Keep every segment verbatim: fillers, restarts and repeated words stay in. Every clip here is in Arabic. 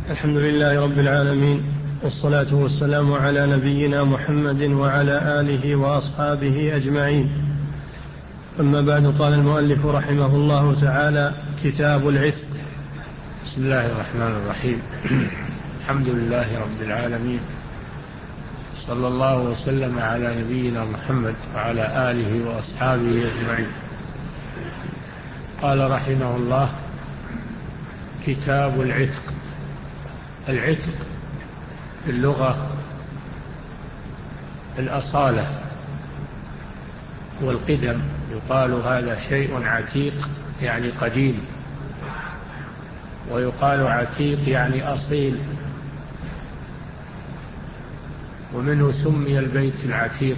الحمد لله رب العالمين، والصلاة والسلام على نبينا محمد وعلى آله وأصحابه أجمعين. أما بعد، قال المؤلف رحمه الله تعالى: كتاب العتق. بسم الله الرحمن الرحيم. الحمد لله رب العالمين، صلى الله وسلم على نبينا محمد وعلى آله وأصحابه أجمعين. قال رحمه الله: كتاب العتق. العتق في اللغة الأصالة والقدم، يقال هذا شيء عتيق يعني قديم، ويقال عتيق يعني أصيل، ومنه سمي البيت العتيق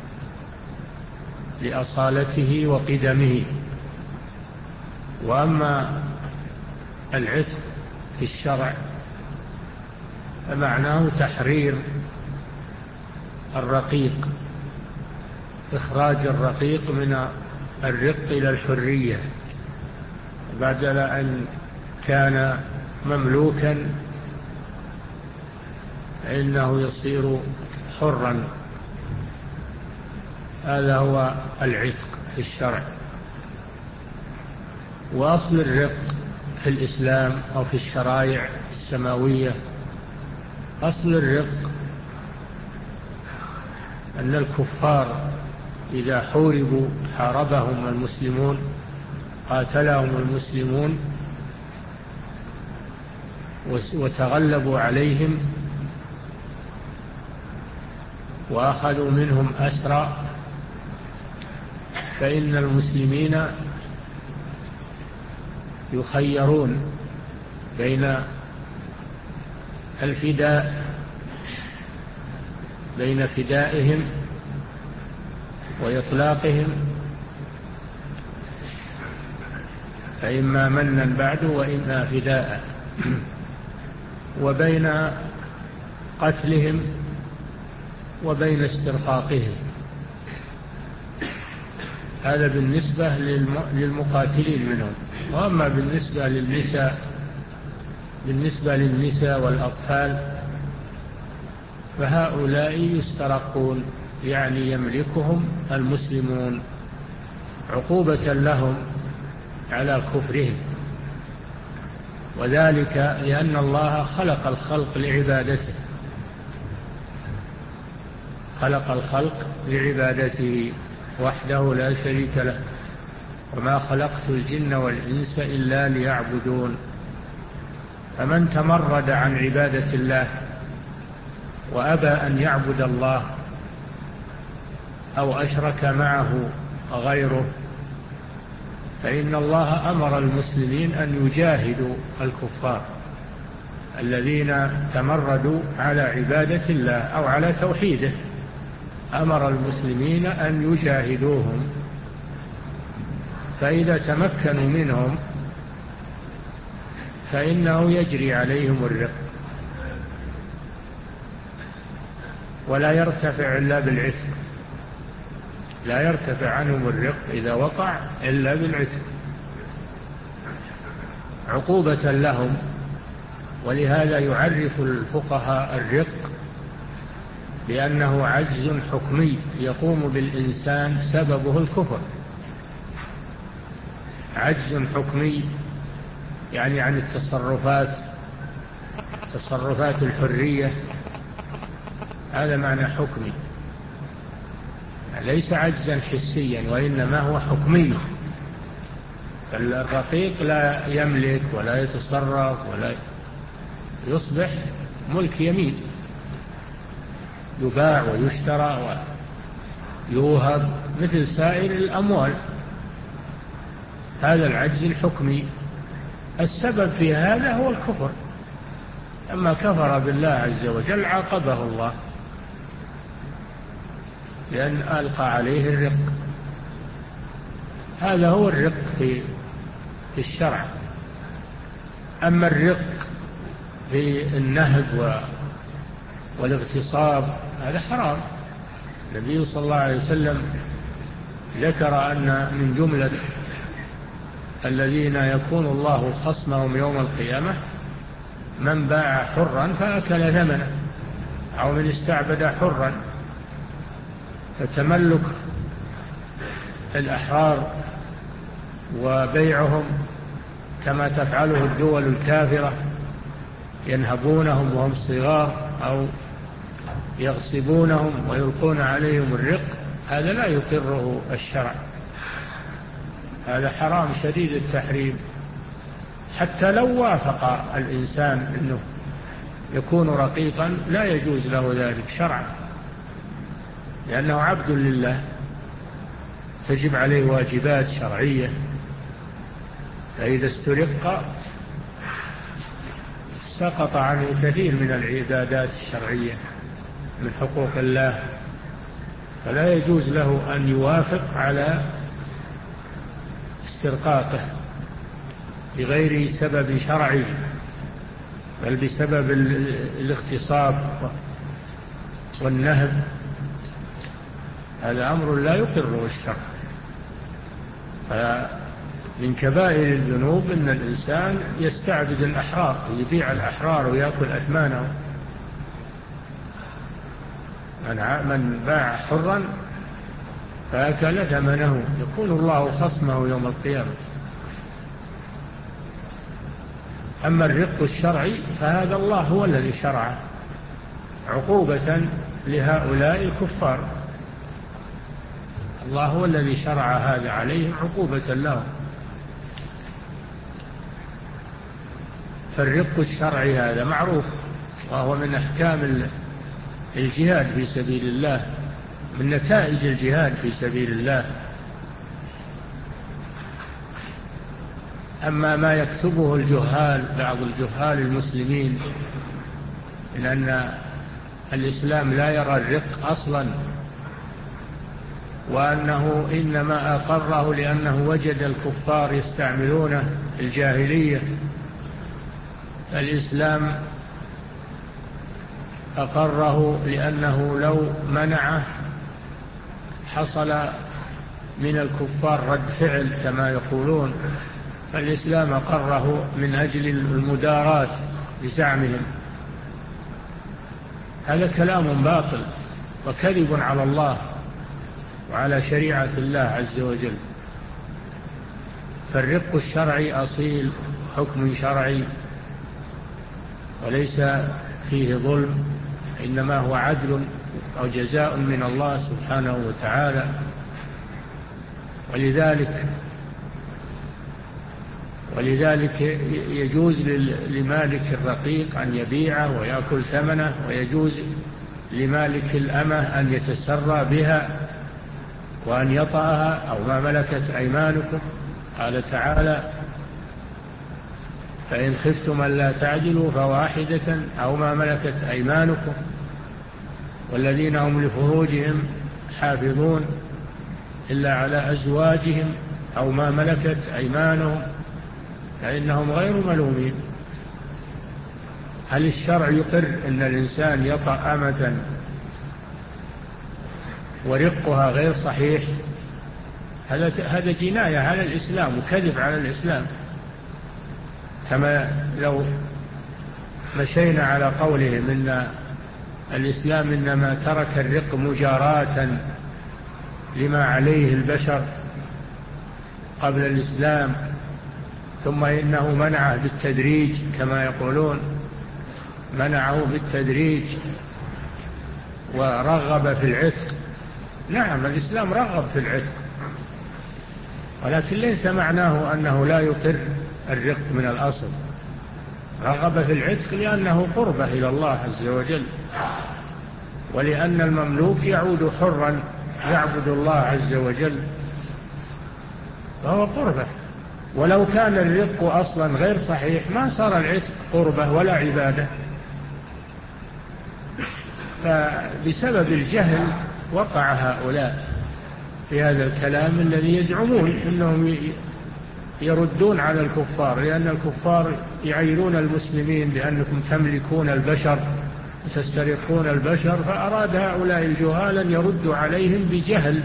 لأصالته وقدمه. وأما العتق في الشرع فمعناه تحرير الرقيق، إخراج الرقيق من الرق إلى الحرية، بدل أن كان مملوكا فإنه يصير حرا. هذا هو العتق في الشرع. وأصل الرق في الإسلام أو في الشرائع السماوية، أصل الرق أن الكفار إذا حوربوا حاربهم المسلمون، قاتلهم المسلمون وتغلبوا عليهم وأخذوا منهم أسرى، فإن المسلمين يخيرون بين الفداء بين فدائهم وإطلاقهم، فإما منا بعد وإما فداء، وبين قتلهم وبين استرقاقهم. هذا بالنسبة للمقاتلين منهم. وأما بالنسبة للنساء بالنسبة للنساء والأطفال فهؤلاء يسترقون، يعني يملكهم المسلمون عقوبة لهم على كفرهم، وذلك لأن الله خلق الخلق لعبادته خلق الخلق لعبادته وحده لا شريك له، وما خلقت الجن والإنس إلا ليعبدون. فمن تمرد عن عبادة الله وأبى أن يعبد الله أو أشرك معه غيره، فإن الله أمر المسلمين أن يجاهدوا الكفار الذين تمردوا على عبادة الله أو على توحيده. أمر المسلمين أن يجاهدوهم، فإذا تمكنوا منهم فإنه يجري عليهم الرق، ولا يرتفع إلا بالعتق. لا يرتفع عنهم الرق إذا وقع إلا بالعتق عقوبة لهم. ولهذا يعرف الفقهاء الرق بأنه عجز حكمي يقوم بالإنسان سببه الكفر. عجز حكمي يعني عن التصرفات تصرفات الحرية، هذا معنى حكمي، ليس عجزا حسيا وإنما هو حكمي. الرقيق لا يملك ولا يتصرف ولا يصبح ملك يمين، يباع ويشترى ويوهب مثل سائر الأموال. هذا العجز الحكمي، السبب في هذا هو الكفر. أما كفر بالله عز وجل عاقبه الله لأن ألقى عليه الرق. هذا هو الرق في في الشرع. أما الرق في النهب والاغتصاب هذا حرام. النبي صلى الله عليه وسلم ذكر أن من جملة الذين يكون الله خصمهم يوم القيامة من باع حرا فأكل ثمنه أو من استعبد حرا. فتملك الأحرار وبيعهم كما تفعله الدول الكافرة، ينهبونهم وهم صغار أو يغصبونهم ويلقون عليهم الرق، هذا لا يقره الشرع، هذا حرام شديد التحريم. حتى لو وافق الإنسان أنه يكون رقيقا لا يجوز له ذلك شرعا، لأنه عبد لله تجب عليه واجبات شرعية، فإذا استرق سقط عنه كثير من العبادات الشرعية من حقوق الله، فلا يجوز له أن يوافق على استرقاقه بغير سبب شرعي، بل بسبب الاغتصاب والنهب، هذا أمر لا يقره الشرع. فمن كبائر الذنوب أن الإنسان يستعبد الأحرار، يبيع الأحرار ويأكل أثمانه. من باع حرا فأكل ثمنه يكون الله خصمه يوم القيامة. أما الرق الشرعي فهذا الله هو الذي شرعه عقوبة لهؤلاء الكفار، الله هو الذي شرع هذا عليهم عقوبة لهم. فالرق الشرعي هذا معروف، وهو من أحكام الجهاد في سبيل الله، من نتائج الجهاد في سبيل الله. أما ما يكتبه الجهال، بعض الجهال المسلمين، لأن الإسلام لا يرى الرق أصلا، وأنه إنما أقره لأنه وجد الكفار يستعملونه في الجاهلية. الإسلام أقره لأنه لو منعه حصل من الكفار رد فعل كما يقولون، فالإسلام أقره من أجل المداراة بزعمهم. هذا كلام باطل وكذب على الله وعلى شريعة الله عز وجل. فالرق الشرعي أصيل حكم شرعي وليس فيه ظلم، إنما هو عدل أو جزاء من الله سبحانه وتعالى. ولذلك ولذلك يجوز لمالك الرقيق أن يبيعه ويأكل ثمنه، ويجوز لمالك الأمة أن يتسرى بها وأن يطأها أو ما ملكت أيمانكم. قال تعالى: فإن خفتم ألا تعدلوا فواحدة أو ما ملكت أيمانكم والذين هم لفروجهم حافظون إلا على أزواجهم أو ما ملكت أيمانهم فإنهم غير ملومين. هل الشرع يقر أن الإنسان يطأ أمة ورقها غير صحيح؟ هذا جناية على الإسلام وكذب على الإسلام. كما لو مشينا على قولهم إن الإسلام إنما ترك الرق مجاراة لما عليه البشر قبل الإسلام، ثم إنه منعه بالتدريج كما يقولون، منعه بالتدريج ورغب في العتق. نعم، الإسلام رغب في العتق، ولكن ليس معناه أنه لا يقر الرق من الأصل. رغب في العتق لأنه قربة إلى الله عز وجل، ولأن المملوك يعود حرا يعبد الله عز وجل فهو قربة. ولو كان الرق أصلا غير صحيح ما صار العتق قربة ولا عبادة. فبسبب الجهل وقع هؤلاء في هذا الكلام الذي يزعمون أنهم يردون على الكفار، لأن الكفار يعيرون المسلمين بأنكم تملكون البشر وتسترقون البشر، فأراد هؤلاء الجهال أن يردوا عليهم بجهل،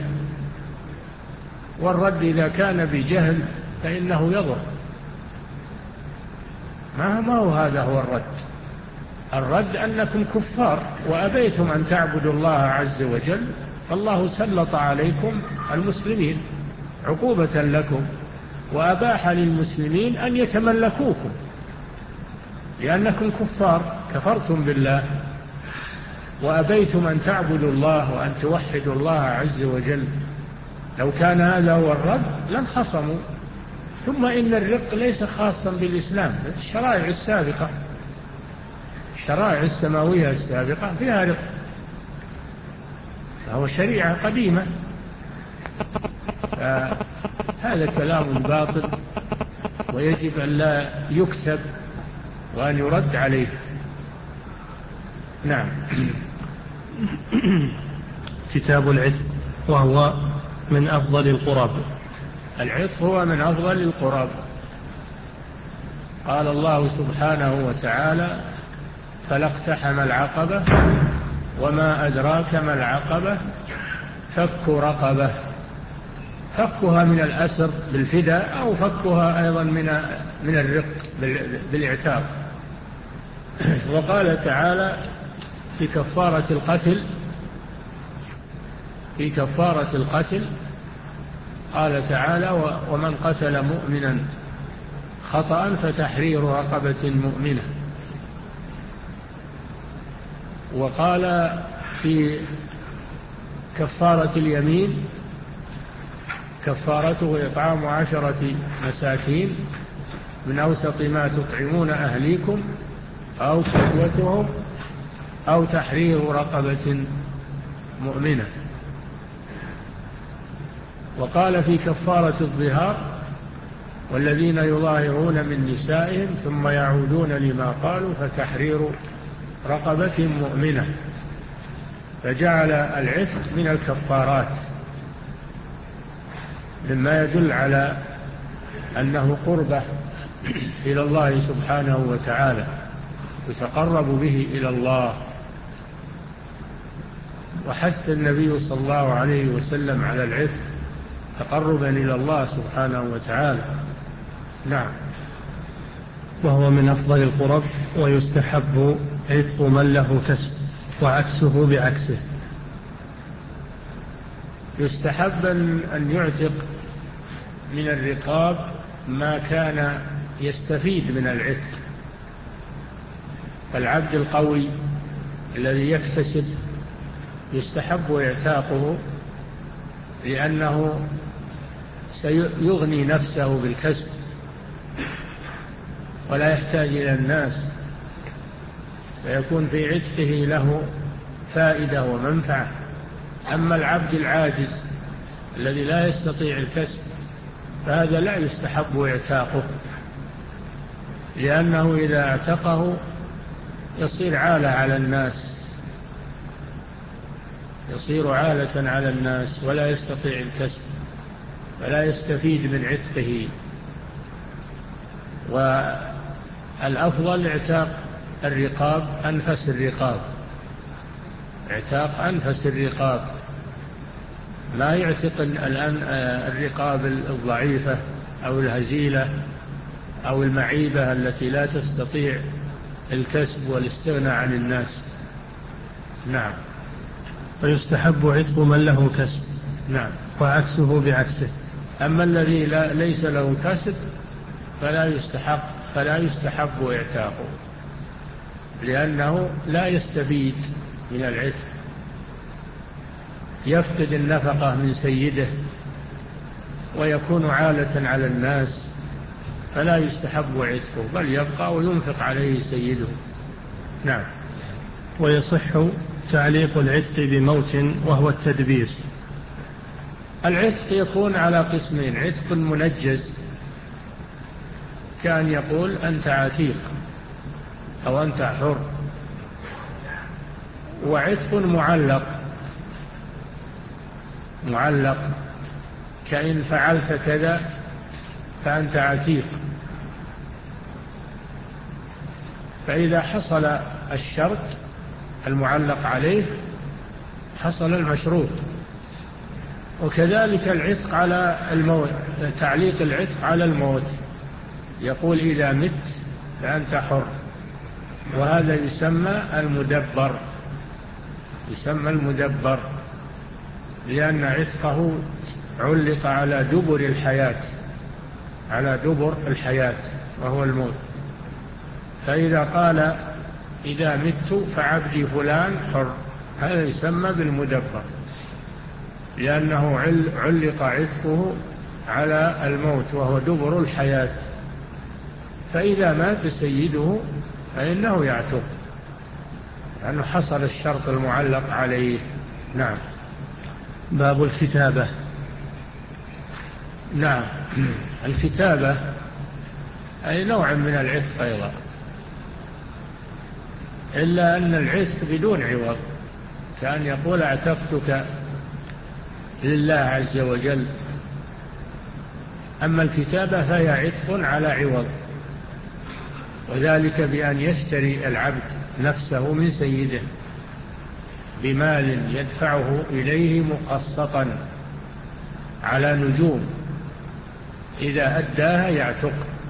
والرد إذا كان بجهل فإنه يضر. ما ما هو هذا هو الرد. الرد أنكم كفار وأبيتم أن تعبدوا الله عز وجل، فالله سلط عليكم المسلمين عقوبة لكم، وأباح للمسلمين أن يتملكوكم لأنكم كفار كفرتم بالله وأبيتم أن تعبدوا الله وأن توحدوا الله عز وجل. لو كان هذا هو الرد لانخصموا. ثم إن الرق ليس خاصا بالإسلام، الشرائع السابقة الشرائع السماوية السابقة فيها رق، فهو شريعة قديمة. هذا كلام باطل ويجب أن لا يكتب وأن يرد عليه. نعم. كتاب العتق وهو من أفضل القرب. العتق هو من أفضل القرب. قال الله سبحانه وتعالى: فلا اقتحم العقبة وما أدراك ما العقبة فك رقبة. فكها من الأسر بالفداء أو فكها أيضا من من الرق بالاعتاق. وقال تعالى في كفارة القتل في كفارة القتل قال تعالى: ومن قتل مؤمنا خطأ فتحرير رقبة مؤمنة. وقال في كفارة اليمين: كفارته إطعام عشرة مساكين من أوسط ما تطعمون أهليكم أو كسوتهم أو تحرير رقبة مؤمنة. وقال في كفارة الظهار: والذين يظاهرون من نسائهم ثم يعودون لما قالوا فتحرير رقبة مؤمنة. فجعل العتق من الكفارات مما يدل على أنه قربة إلى الله سبحانه وتعالى يتقرب به إلى الله. وحث النبي صلى الله عليه وسلم على العتق تقربا إلى الله سبحانه وتعالى. نعم. وهو من أفضل القرب ويستحب عتق من له كسب وعكسه بعكسه. يستحب أن يعتق من الرقاب ما كان يستفيد من العتق. فالعبد القوي الذي يكتسب يستحب اعتاقه لأنه سيغني نفسه بالكسب ولا يحتاج إلى الناس، فيكون في عتقه له فائدة ومنفعة. أما العبد العاجز الذي لا يستطيع الكسب فهذا لا يستحب اعتاقه، لأنه إذا اعتقه يصير عالة على الناس يصير عالة على الناس ولا يستطيع الكسب فلا يستفيد من عتقه. والأفضل اعتاق الرقاب أنفس الرقاب اعتاق أنفس الرقاب، لا يعتق الآن الرقاب الضعيفة أو الهزيلة أو المعيبة التي لا تستطيع الكسب والاستغناء عن الناس. نعم. ويستحب عتق من له كسب. نعم. وعكسه بعكسه. أما الذي لا ليس له كسب فلا يستحق فلا يستحب اعتاقه، لأنه لا يستفيد من العتق، يفقد النفقة من سيده ويكون عالة على الناس، فلا يستحب عتقه بل يبقى وينفق عليه سيده. نعم. ويصح تعليق العتق بموت وهو التدبير. العتق يكون على قسمين: عتق منجز كان يقول أنت عتيق أو أنت حر، وعتق معلق معلق كأن فعلت كذا فأنت عتيق. فإذا حصل الشرط المعلق عليه حصل المشروط. وكذلك العتق على الموت، تعليق العتق على الموت، يقول إذا مت فأنت حر. وهذا يسمى المدبر، يسمى المدبر لأن عتقه علق على دبر الحياة، على دبر الحياة وهو الموت. فإذا قال إذا مت فعبدي فلان حر، هذا يسمى بالمدبر لأنه علق عتقه على الموت وهو دبر الحياة. فإذا مات سيده فإنه يعتق لأنه حصل الشرط المعلق عليه. نعم. باب الكتابة. نعم. الكتابة أي نوع من العتق أيضا، إلا أن العتق بدون عوض، كأن يقول اعتقتك لله عز وجل. أما الكتابة فهي عتق على عوض، وذلك بأن يشتري العبد نفسه من سيده بمال يدفعه إليه مقسطا على نجوم، إذا أداها يعتق.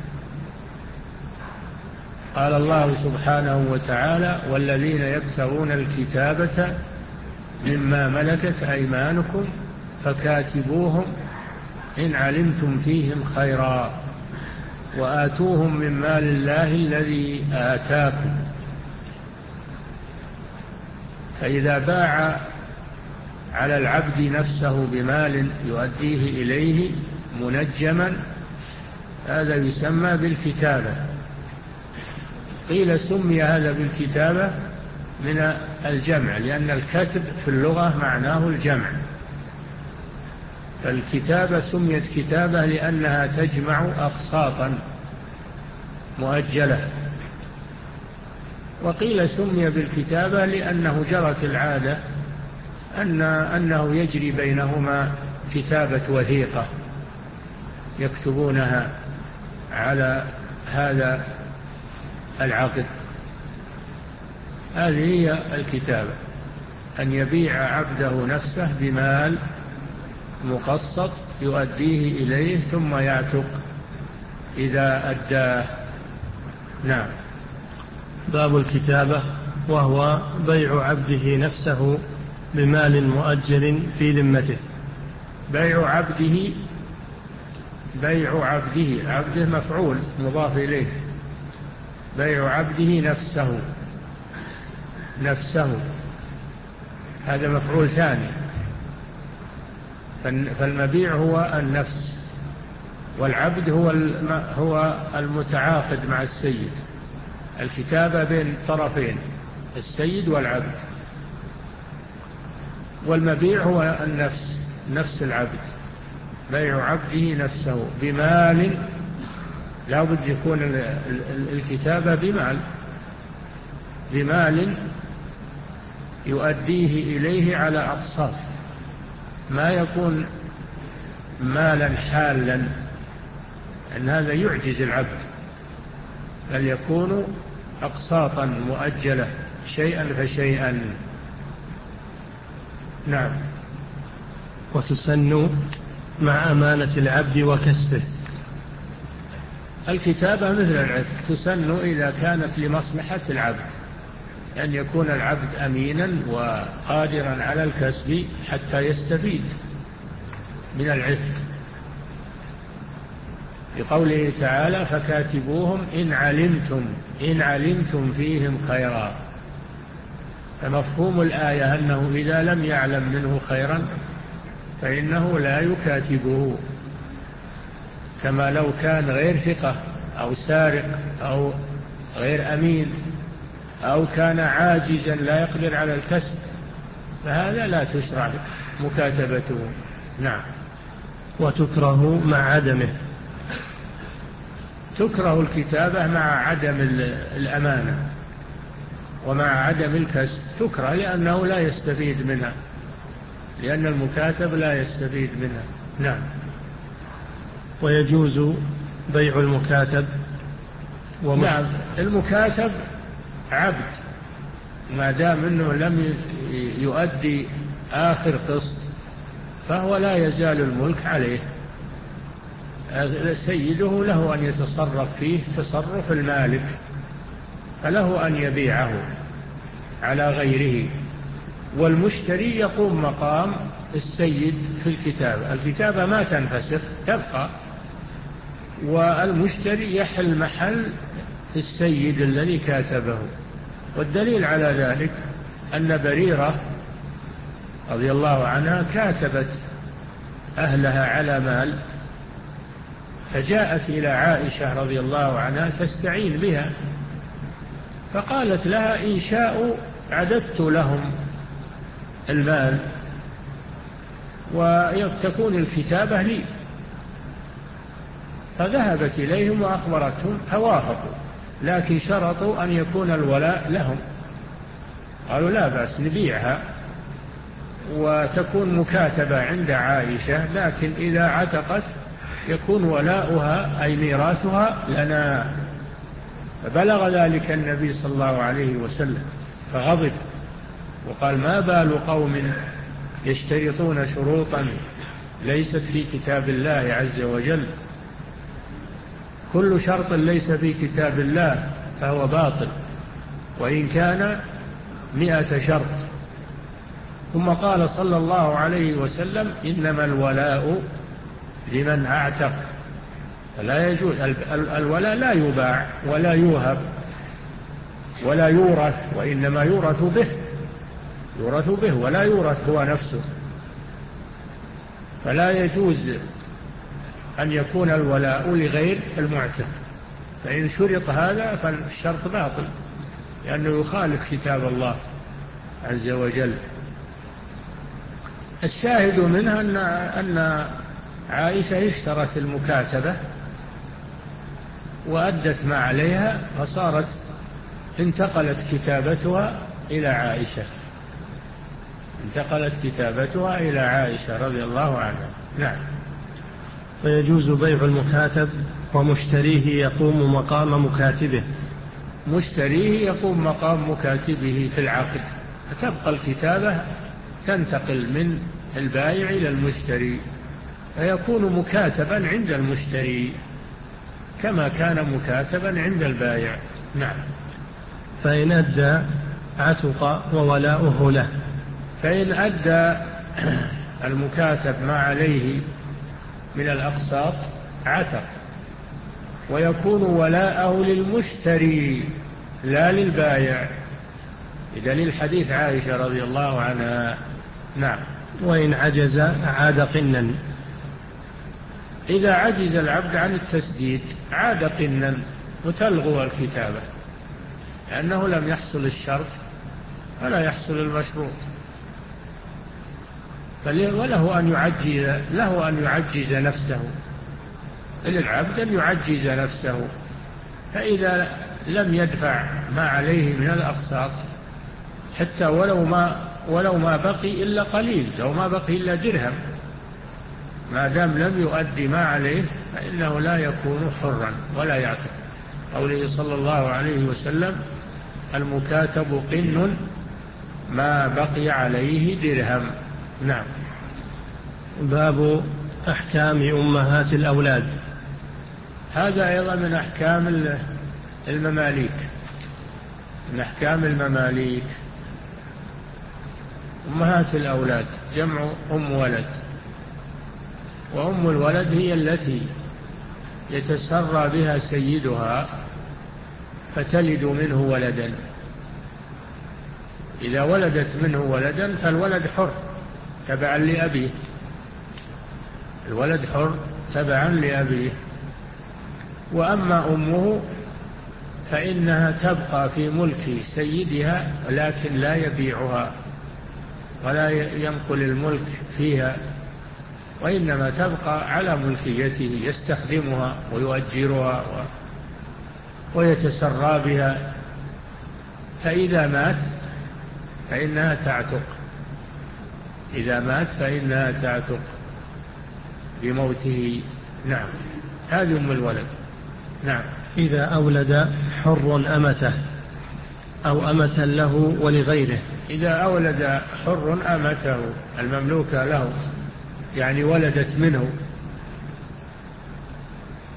قال الله سبحانه وتعالى والذين يبتغون الكتابة مما ملكت أيمانكم فكاتبوهم إن علمتم فيهم خيرا وآتوهم من مال الله الذي آتاكم. فإذا باع على العبد نفسه بمال يؤديه إليه منجما هذا يسمى بالكتابة. قيل سمي هذا بالكتابة من الجمع لأن الكتب في اللغة معناه الجمع، فالكتابة سميت كتابة لأنها تجمع أقساطا مؤجلة. وقيل سمي بالكتابة لأنه جرت العادة أن أنه يجري بينهما كتابة وثيقة يكتبونها على هذا العقد. هذه هي الكتابة، أن يبيع عبده نفسه بمال مقسط يؤديه إليه ثم يعتق إذا أداه. نعم. باب الكتابة، وهو بيع عبده نفسه بمال مؤجل في ذمته. بيع عبده، بيع عبده، عبده مفعول مضاف إليه، بيع عبده نفسه، نفسه هذا مفعول ثاني. فالمبيع هو النفس، والعبد هو هو المتعاقد مع السيد. الكتابة بين طرفين السيد والعبد، والمبيع هو النفس، نفس العبد. بيع عبده نفسه بمال، لا بد يكون الكتابة بمال، بمال يؤديه إليه على أقساط، ما يكون مالا حالا أن هذا يعجز العبد، بل يكون أقساطا مؤجلة شيئا فشيئا. نعم. وتسن مع أمانة العبد وكسبه. الكتابة مثل العتق تسن إذا كانت لمصلحة العبد، أن يكون العبد أمينا وقادرا على الكسب حتى يستفيد من العتق، بقوله تعالى فكاتبوهم إن علمتم إن علمتم فيهم خيرا. فمفهوم الآية أنه إذا لم يعلم منه خيرا فإنه لا يكاتبه، كما لو كان غير ثقة أو سارق أو غير أمين أو كان عاجزا لا يقدر على الكسب فهذا لا تشرع مكاتبته. نعم. وتكره مع عدمه. تكره الكتابة مع عدم الأمانة ومع عدم الكسب، تكره لأنه لا يستفيد منها، لأن المكاتب لا يستفيد منها. نعم. ويجوز بيع المكاتب. نعم. المكاتب عبد ما دام أنه لم يؤدي آخر قسط فهو لا يزال الملك عليه. سيده له أن يتصرف فيه تصرف المالك، فله أن يبيعه على غيره، والمشتري يقوم مقام السيد في الكتابة. الكتابة ما تنفسخ تبقى، والمشتري يحل محل السيد الذي كاتبه. والدليل على ذلك أن بريرة رضي الله عنها كاتبت أهلها على مال، فجاءت إلى عائشة رضي الله عنها تستعين بها، فقالت لها: إن شاءوا عددت لهم المال وتكون الكتابة لي. فذهبت إليهم وأخبرتهم فوافقوا، لكن شرطوا أن يكون الولاء لهم. قالوا: لا بأس نبيعها وتكون مكاتبة عند عائشة، لكن إذا عتقت يكون ولاؤها أي ميراثها لنا. فبلغ ذلك النبي صلى الله عليه وسلم فغضب وقال: ما بال قوم يشترطون شروطا ليست في كتاب الله عز وجل. كل شرط ليس في كتاب الله فهو باطل، وإن كان مئة شرط. ثم قال صلى الله عليه وسلم: إنما الولاء لمن أعتق. فلا يجوز الولاء، لا يباع ولا يوهب ولا يورث، وإنما يورث به يورث به ولا يورث هو نفسه. فلا يجوز أن يكون الولاء لغير المعتق، فإن شرط هذا فالشرط باطل، لأنه يخالف كتاب الله عز وجل. الشاهد منها أن, أن عائشة اشترت المكاتبة وأدت ما عليها، فصارت انتقلت كتابتها إلى عائشة انتقلت كتابتها إلى عائشة رضي الله عنها. نعم. فيجوز بيع المكاتب ومشتريه يقوم مقام مكاتبه. مشتريه يقوم مقام مكاتبه في العقد، فتبقى الكتابة تنتقل من البائع إلى المشتري، فيكون مكاتبا عند المشتري كما كان مكاتبا عند البائع. نعم. فإن أدى عتق وولاؤه له. فإن أدى المكاتب ما عليه من الأقساط عتق، ويكون ولاءه للمشتري لا للبائع، بدليل حديث عائشة رضي الله عنها. نعم. وإن عجز عاد قنا. إذا عجز العبد عن التسديد عاد قنا وتلغو الكتابة، لأنه لم يحصل الشرط ولا يحصل المشروط، وله أن يعجز له أن يعجز نفسه، للعبد أن يعجز نفسه. فإذا لم يدفع ما عليه من الأقساط، حتى ولو ما ولو ما بقي إلا قليل، لو ما بقي إلا درهم، ما دام لم يؤدي ما عليه فإنه لا يكون حرا ولا يعتق. قوله صلى الله عليه وسلم: المكاتب قن ما بقي عليه درهم. نعم. باب أحكام أمهات الأولاد. هذا أيضا من أحكام المماليك من أحكام المماليك. أمهات الأولاد جمع أم ولد، وأم الولد هي التي يتسرى بها سيدها فتلد منه ولدا. إذا ولدت منه ولدا فالولد حر تبعا لأبيه الولد حر تبعا لأبيه. وأما أمه فإنها تبقى في ملك سيدها، لكن لا يبيعها ولا ينقل الملك فيها، وإنما تبقى على ملكيته، يستخدمها ويؤجرها ويتسرى بها. فإذا مات فإنها تعتق إذا مات فإنها تعتق بموته. نعم. هذه أم الولد. نعم. إذا أولد حر أمته أو أمة له ولغيره. إذا أولد حر أمته المملوكة له، يعني ولدت منه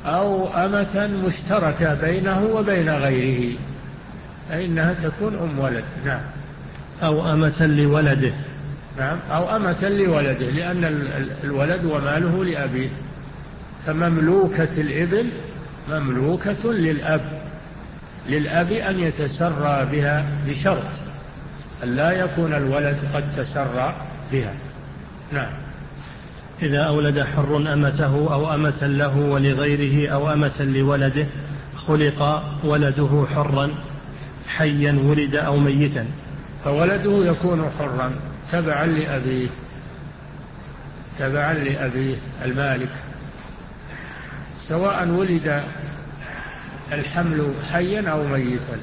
أو أمة مشتركة بينه وبين غيره فإنها تكون أم ولد. نعم. أو أمة لولده. نعم. أو أمة لولده، لأن الولد وماله لأبيه، فمملوكة الإبل مملوكة للأب للأب أن يتسرى بها بشرط أن لا يكون الولد قد تسرى بها. نعم. إذا أولد حر أمته أو أمة له ولغيره أو أمة لولده خلق ولده حرا حيا ولد أو ميتا، فولده يكون حرا تبعا لأبيه تبعا لأبيه المالك، سواء ولد الحمل حيا أو ميتا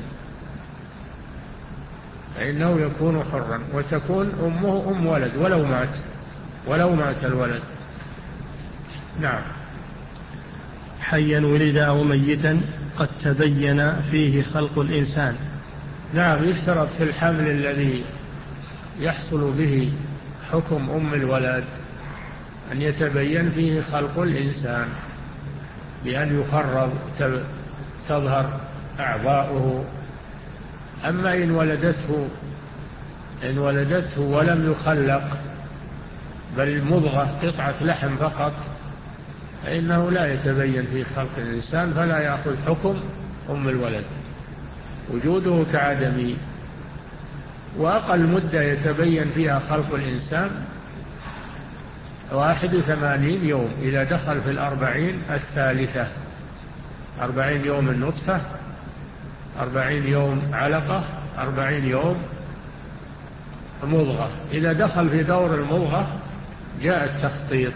فإنه يكون حرا، وتكون أمه أم ولد ولو مات ولو مات الولد. نعم. حيا ولد أو ميتا قد تبين فيه خلق الإنسان. نعم. يشترط في الحمل الذي يحصل به حكم أم الولد أن يتبين فيه خلق الإنسان بأن يخرب تظهر أعضاؤه. أما إن ولدته إن ولدته ولم يخلق بل المضغة قطعة لحم فقط فإنه لا يتبين في خلق الإنسان، فلا يأخذ حكم أم الولد، وجوده كعدمه. وأقل مدة يتبين فيها خلق الإنسان واحد وثمانين يوم إذا دخل في الأربعين الثالثة، أربعين يوم النطفة، أربعين يوم علقة، أربعين يوم مضغة. إذا دخل في دور المضغة جاء التخطيط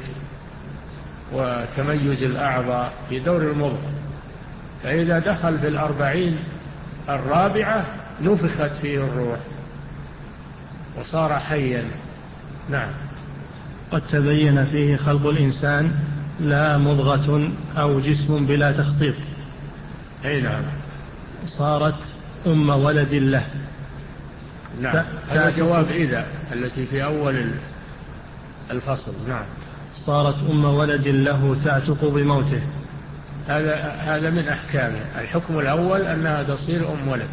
وتميز الأعضاء في دور المضغة، فإذا دخل في الأربعين الرابعة نفخت فيه الروح وصار حيا. نعم. قد تبين فيه خلق الإنسان لا مضغة أو جسم بلا تخطيط. أي نعم. صارت أم ولد له. نعم. هذا جواب إذا التي في أول الفصل. نعم. صارت أم ولد له تعتق بموته. هذا هذا من أحكامه. الحكم الأول أنها تصير أم ولد،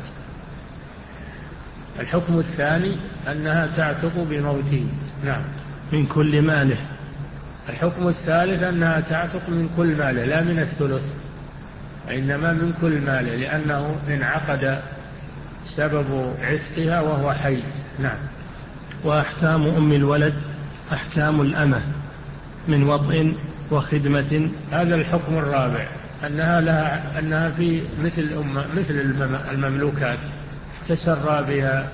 الحكم الثاني أنها تعتق بموته. نعم. من كل ماله. الحكم الثالث أنها تعتق من كل ماله لا من الثلث، إنما من كل ماله، لأنه انعقد سبب عتقها وهو حي. نعم. وأحكام أم الولد أحكام الأمة من وطء وخدمة. هذا الحكم الرابع، أنها لها أنها في مثل الأمة مثل المملوكات، تسرى بها،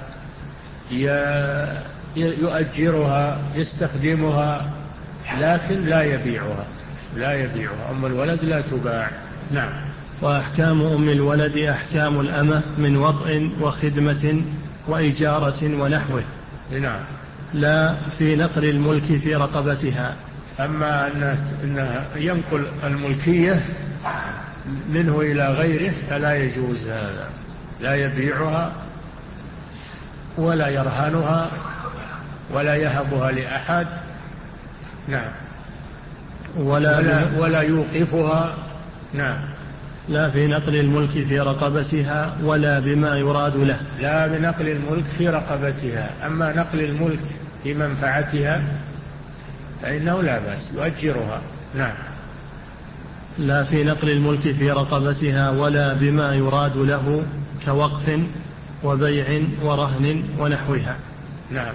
يؤجرها، يستخدمها، لكن لا يبيعها لا يبيعها أم الولد لا تباع. نعم. وأحكام أم الولد أحكام الأمة من وطء وخدمة وإجارة ونحوه. نعم. لا في نقل الملك في رقبتها. أما أنه ينقل الملكية منه إلى غيره فلا يجوز هذا، لا يبيعها ولا يرهنها ولا يهبها لأحد. نعم. ولا, ولا, ولا يوقفها. نعم. لا في نقل الملك في رقبتها ولا بما يراد له. لا بنقل الملك في رقبتها. أما نقل الملك في منفعتها فإنه لا بأس يؤجرها. نعم. لا في نقل الملك في رقبتها ولا بما يراد له كوقف وبيع ورهن ونحوها. نعم.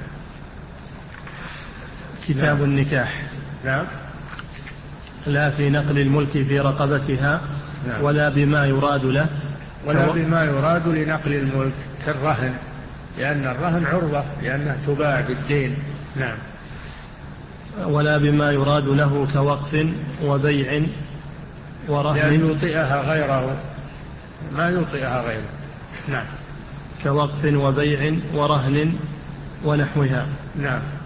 كتاب نعم. النكاح. نعم. لا في نقل الملك في رقبتها. نعم. ولا بما يراد له ولا بما يراد لنقل الملك كالرهن، لأن الرهن عرضة لأنها تباع بالدين. نعم. ولا بما يراد له كوقف وبيع ورهن، لأن يطيئها غيره ما يطيئها غيره. نعم. كوقف وبيع ورهن ونحوها. نعم.